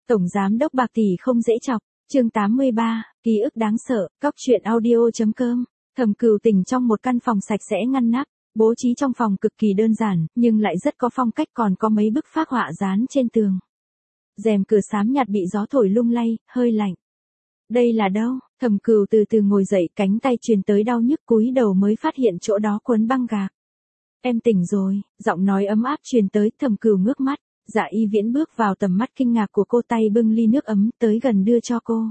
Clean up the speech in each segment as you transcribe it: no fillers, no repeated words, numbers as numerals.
Tổng giám đốc bạc tỷ không dễ chọc, chương 83, ký ức đáng sợ, cóc truyện audio.com. Thẩm Cửu tỉnh trong một căn phòng sạch sẽ ngăn nắp, bố trí trong phòng cực kỳ đơn giản, nhưng lại rất có phong cách, còn có mấy bức phác họa dán trên tường. Rèm cửa xám nhạt bị gió thổi lung lay, hơi lạnh. Đây là đâu? Thẩm Cửu từ từ ngồi dậy, cánh tay truyền tới đau nhức, cúi đầu mới phát hiện chỗ đó quấn băng gạc. Em tỉnh rồi, giọng nói ấm áp truyền tới. Thẩm Cửu ngước mắt. Dạ Y Viễn bước vào tầm mắt kinh ngạc của cô, tay bưng ly nước ấm tới gần đưa cho cô.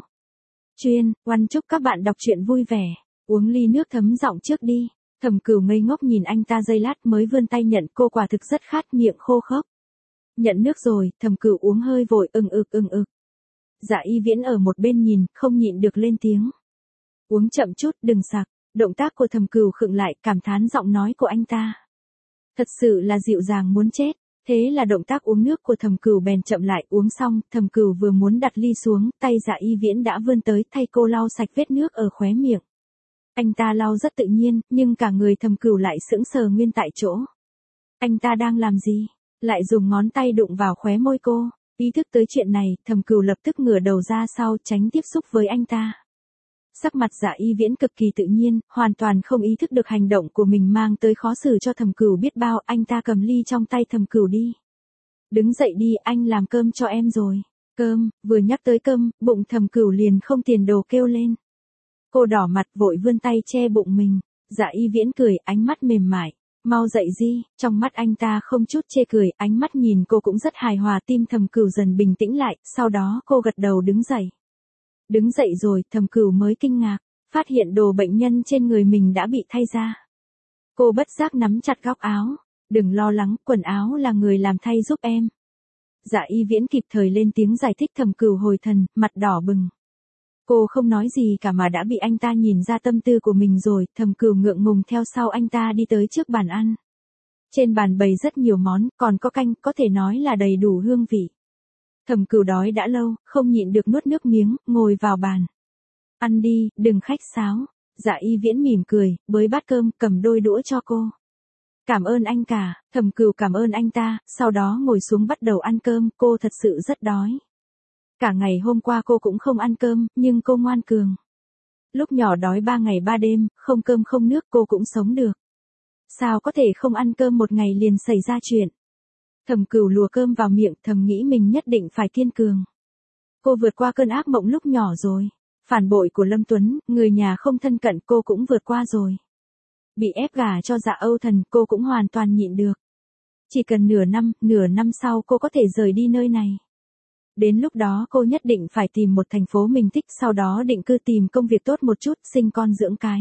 Oan chúc các bạn đọc truyện vui vẻ. Uống ly nước thấm giọng trước đi. Thẩm Cửu ngây ngốc nhìn anh ta giây lát mới vươn tay nhận, cô quả thực rất khát, miệng khô khốc. Nhận nước rồi. Thẩm Cửu uống hơi vội, ừng ực. Dạ Y Viễn ở một bên nhìn, không nhịn được lên tiếng. Uống chậm chút, đừng sặc. Động tác của Thẩm Cửu khựng lại, cảm thán giọng nói của anh ta. Thật sự là dịu dàng muốn chết. Thế là động tác uống nước của Thẩm Cửu bèn chậm lại, uống xong, Thẩm Cửu vừa muốn đặt ly xuống, tay Dạ Y Viễn đã vươn tới thay cô lau sạch vết nước ở khóe miệng. Anh ta lau rất tự nhiên, nhưng cả người Thẩm Cửu lại sững sờ nguyên tại chỗ. Anh ta đang làm gì? Lại dùng ngón tay đụng vào khóe môi cô. Ý thức tới chuyện này, Thẩm Cửu lập tức ngửa đầu ra sau, tránh tiếp xúc với anh ta. Sắc mặt Dạ Y Viễn cực kỳ tự nhiên, hoàn toàn không ý thức được hành động của mình mang tới khó xử cho Thẩm Cửu biết bao. Anh ta cầm ly trong tay Thẩm Cửu đi. Đứng dậy đi, anh làm cơm cho em rồi. Cơm? Vừa nhắc tới cơm, bụng Thẩm Cửu liền không tiền đồ kêu lên. Cô đỏ mặt vội vươn tay che bụng mình. Dạ Y Viễn cười, ánh mắt mềm mại. Mau dậy đi. Trong mắt anh ta không chút chê cười, ánh mắt nhìn cô cũng rất hài hòa. Tim Thẩm Cửu dần bình tĩnh lại, sau đó cô gật đầu đứng dậy. Đứng dậy rồi, Thẩm Cửu mới kinh ngạc, phát hiện đồ bệnh nhân trên người mình đã bị thay ra. Cô bất giác nắm chặt góc áo. Đừng lo lắng, quần áo là người làm thay giúp em. Dạ Y Viễn kịp thời lên tiếng giải thích. Thẩm Cửu hồi thần, mặt đỏ bừng. Cô không nói gì cả mà đã bị anh ta nhìn ra tâm tư của mình rồi. Thẩm Cửu ngượng ngùng theo sau anh ta đi tới trước bàn ăn. Trên bàn bày rất nhiều món, còn có canh, có thể nói là đầy đủ hương vị. Thẩm Cửu đói đã lâu, không nhịn được nuốt nước miếng, ngồi vào bàn. Ăn đi, đừng khách sáo. Dạ Y Viễn mỉm cười, bới bát cơm, cầm đôi đũa cho cô. Cảm ơn anh cả. Thẩm Cửu cảm ơn anh ta, sau đó ngồi xuống bắt đầu ăn cơm. Cô thật sự rất đói. Cả ngày hôm qua cô cũng không ăn cơm, nhưng cô ngoan cường. Lúc nhỏ đói 3 ngày 3 đêm, không cơm không nước cô cũng sống được. Sao có thể không ăn cơm một ngày liền xảy ra chuyện. Thẩm Cửu lùa cơm vào miệng, thầm nghĩ mình nhất định phải kiên cường. Cô vượt qua cơn ác mộng lúc nhỏ rồi. Phản bội của Lâm Tuấn, người nhà không thân cận cô cũng vượt qua rồi. Bị ép gả cho Dạ Âu Thần cô cũng hoàn toàn nhịn được. Chỉ cần nửa năm sau cô có thể rời đi nơi này. Đến lúc đó cô nhất định phải tìm một thành phố mình thích, sau đó định cư, tìm công việc tốt một chút, sinh con dưỡng cái.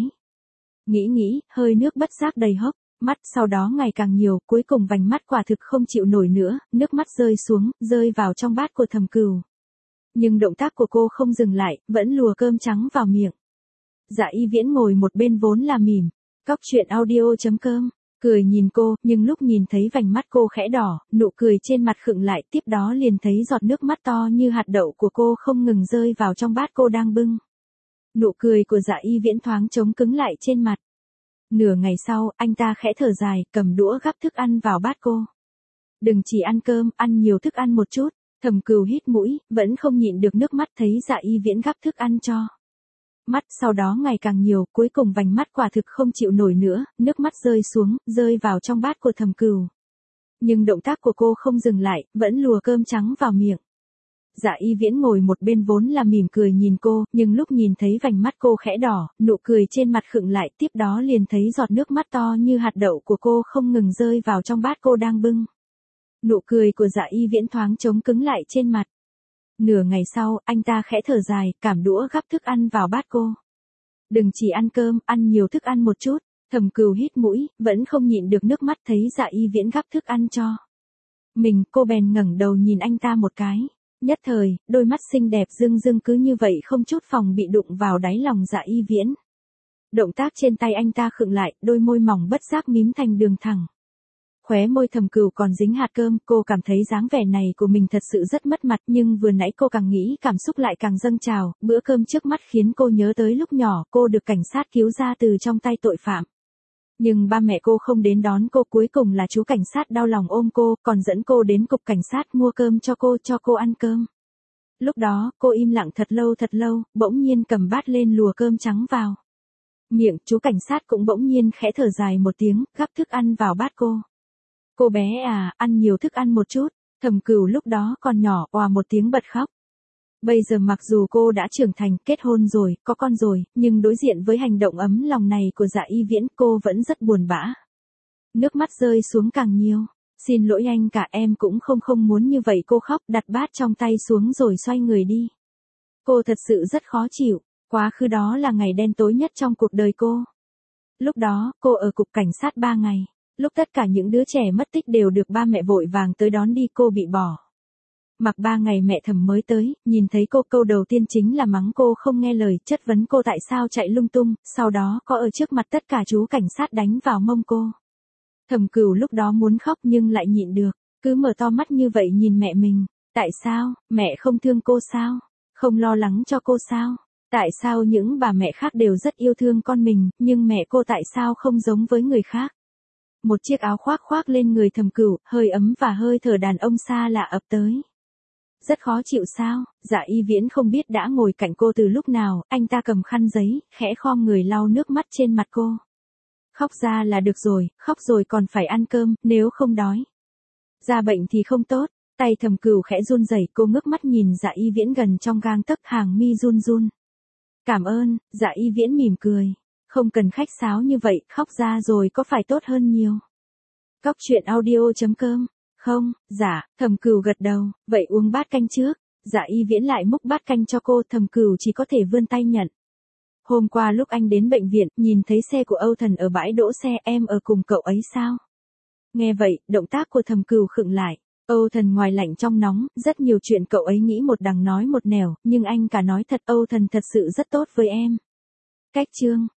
Nghĩ, hơi nước bất giác đầy hốc. Mắt sau đó ngày càng nhiều, cuối cùng vành mắt quả thực không chịu nổi nữa, nước mắt rơi xuống, rơi vào trong bát của Thẩm Cửu. Nhưng động tác của cô không dừng lại, vẫn lùa cơm trắng vào miệng. Dạ Y Viễn ngồi một bên vốn là mỉm, cóc truyện audio.com, cười nhìn cô, nhưng lúc nhìn thấy vành mắt cô khẽ đỏ, nụ cười trên mặt khựng lại, tiếp đó liền thấy giọt nước mắt to như hạt đậu của cô không ngừng rơi vào trong bát cô đang bưng. Nụ cười của Dạ Y Viễn thoáng trống cứng lại trên mặt. Nửa ngày sau, anh ta khẽ thở dài, cầm đũa gắp thức ăn vào bát cô. Đừng chỉ ăn cơm, ăn nhiều thức ăn một chút. Thẩm Cửu hít mũi, vẫn không nhịn được nước mắt thấy Dạ Y Viễn gắp thức ăn cho. Mắt sau đó ngày càng nhiều, cuối cùng vành mắt quả thực không chịu nổi nữa, nước mắt rơi xuống, rơi vào trong bát của Thẩm Cửu. Nhưng động tác của cô không dừng lại, vẫn lùa cơm trắng vào miệng. Dạ Y Viễn ngồi một bên vốn là mỉm cười nhìn cô, nhưng lúc nhìn thấy vành mắt cô khẽ đỏ, nụ cười trên mặt khựng lại, tiếp đó liền thấy giọt nước mắt to như hạt đậu của cô không ngừng rơi vào trong bát cô đang bưng. Nụ cười của Dạ Y Viễn thoáng trống cứng lại trên mặt. Nửa ngày sau, anh ta khẽ thở dài, cảm đũa gắp thức ăn vào bát cô. Đừng chỉ ăn cơm, ăn nhiều thức ăn một chút. Thẩm Cửu hít mũi, vẫn không nhịn được nước mắt thấy Dạ Y Viễn gắp thức ăn cho mình, cô bèn ngẩng đầu nhìn anh ta một cái. Nhất thời, đôi mắt xinh đẹp rưng cứ như vậy không chút phòng bị đụng vào đáy lòng Dạ Y Viễn. Động tác trên tay anh ta khựng lại, đôi môi mỏng bất giác mím thành đường thẳng. Khóe môi Thẩm Cửu còn dính hạt cơm, cô cảm thấy dáng vẻ này của mình thật sự rất mất mặt, nhưng vừa nãy cô càng nghĩ cảm xúc lại càng dâng trào, bữa cơm trước mắt khiến cô nhớ tới lúc nhỏ cô được cảnh sát cứu ra từ trong tay tội phạm. Nhưng ba mẹ cô không đến đón cô, cuối cùng là chú cảnh sát đau lòng ôm cô, còn dẫn cô đến cục cảnh sát mua cơm cho cô ăn cơm. Lúc đó, cô im lặng thật lâu, bỗng nhiên cầm bát lên lùa cơm trắng vào. Miệng chú cảnh sát cũng bỗng nhiên khẽ thở dài một tiếng, gắp thức ăn vào bát cô. Cô bé à, ăn nhiều thức ăn một chút. Thẩm Cửu lúc đó còn nhỏ, òa một tiếng bật khóc. Bây giờ mặc dù cô đã trưởng thành, kết hôn rồi, có con rồi, nhưng đối diện với hành động ấm lòng này của Dạ Y Viễn, cô vẫn rất buồn bã. Nước mắt rơi xuống càng nhiều. Xin lỗi anh cả, em cũng không muốn như vậy. Cô khóc, đặt bát trong tay xuống rồi xoay người đi. Cô thật sự rất khó chịu. Quá khứ đó là ngày đen tối nhất trong cuộc đời cô. Lúc đó, cô ở cục cảnh sát 3 ngày. Lúc tất cả những đứa trẻ mất tích đều được ba mẹ vội vàng tới đón đi, cô bị bỏ. Mặc 3 ngày mẹ Thẩm mới tới, nhìn thấy cô câu đầu tiên chính là mắng cô không nghe lời, chất vấn cô tại sao chạy lung tung, sau đó có ở trước mặt tất cả chú cảnh sát đánh vào mông cô. Thẩm Cửu lúc đó muốn khóc nhưng lại nhịn được, cứ mở to mắt như vậy nhìn mẹ mình. Tại sao, mẹ không thương cô sao? Không lo lắng cho cô sao? Tại sao những bà mẹ khác đều rất yêu thương con mình, nhưng mẹ cô tại sao không giống với người khác? Một chiếc áo khoác khoác lên người Thẩm Cửu, hơi ấm và hơi thở đàn ông xa lạ ập tới. Rất khó chịu sao? Dạ Y Viễn không biết đã ngồi cạnh cô từ lúc nào, anh ta cầm khăn giấy, khẽ khom người lau nước mắt trên mặt cô. Khóc ra là được rồi, khóc rồi còn phải ăn cơm, nếu không đói. Ra bệnh thì không tốt. Tay Thẩm Cửu khẽ run rẩy, cô ngước mắt nhìn Dạ Y Viễn gần trong gang tấc, hàng mi run run. Cảm ơn. Dạ Y Viễn mỉm cười. Không cần khách sáo như vậy, khóc ra rồi có phải tốt hơn nhiều. Cóc truyện audio.com. Không, dạ, Thẩm Cửu gật đầu, vậy uống bát canh trước. Dạ Y Viễn lại múc bát canh cho cô, Thẩm Cửu chỉ có thể vươn tay nhận. Hôm qua lúc anh đến bệnh viện, nhìn thấy xe của Âu Thần ở bãi đỗ xe, em ở cùng cậu ấy sao? Nghe vậy, động tác của Thẩm Cửu khựng lại. Âu Thần ngoài lạnh trong nóng, rất nhiều chuyện cậu ấy nghĩ một đằng nói một nẻo, nhưng anh cả nói thật, Âu Thần thật sự rất tốt với em. Cách chương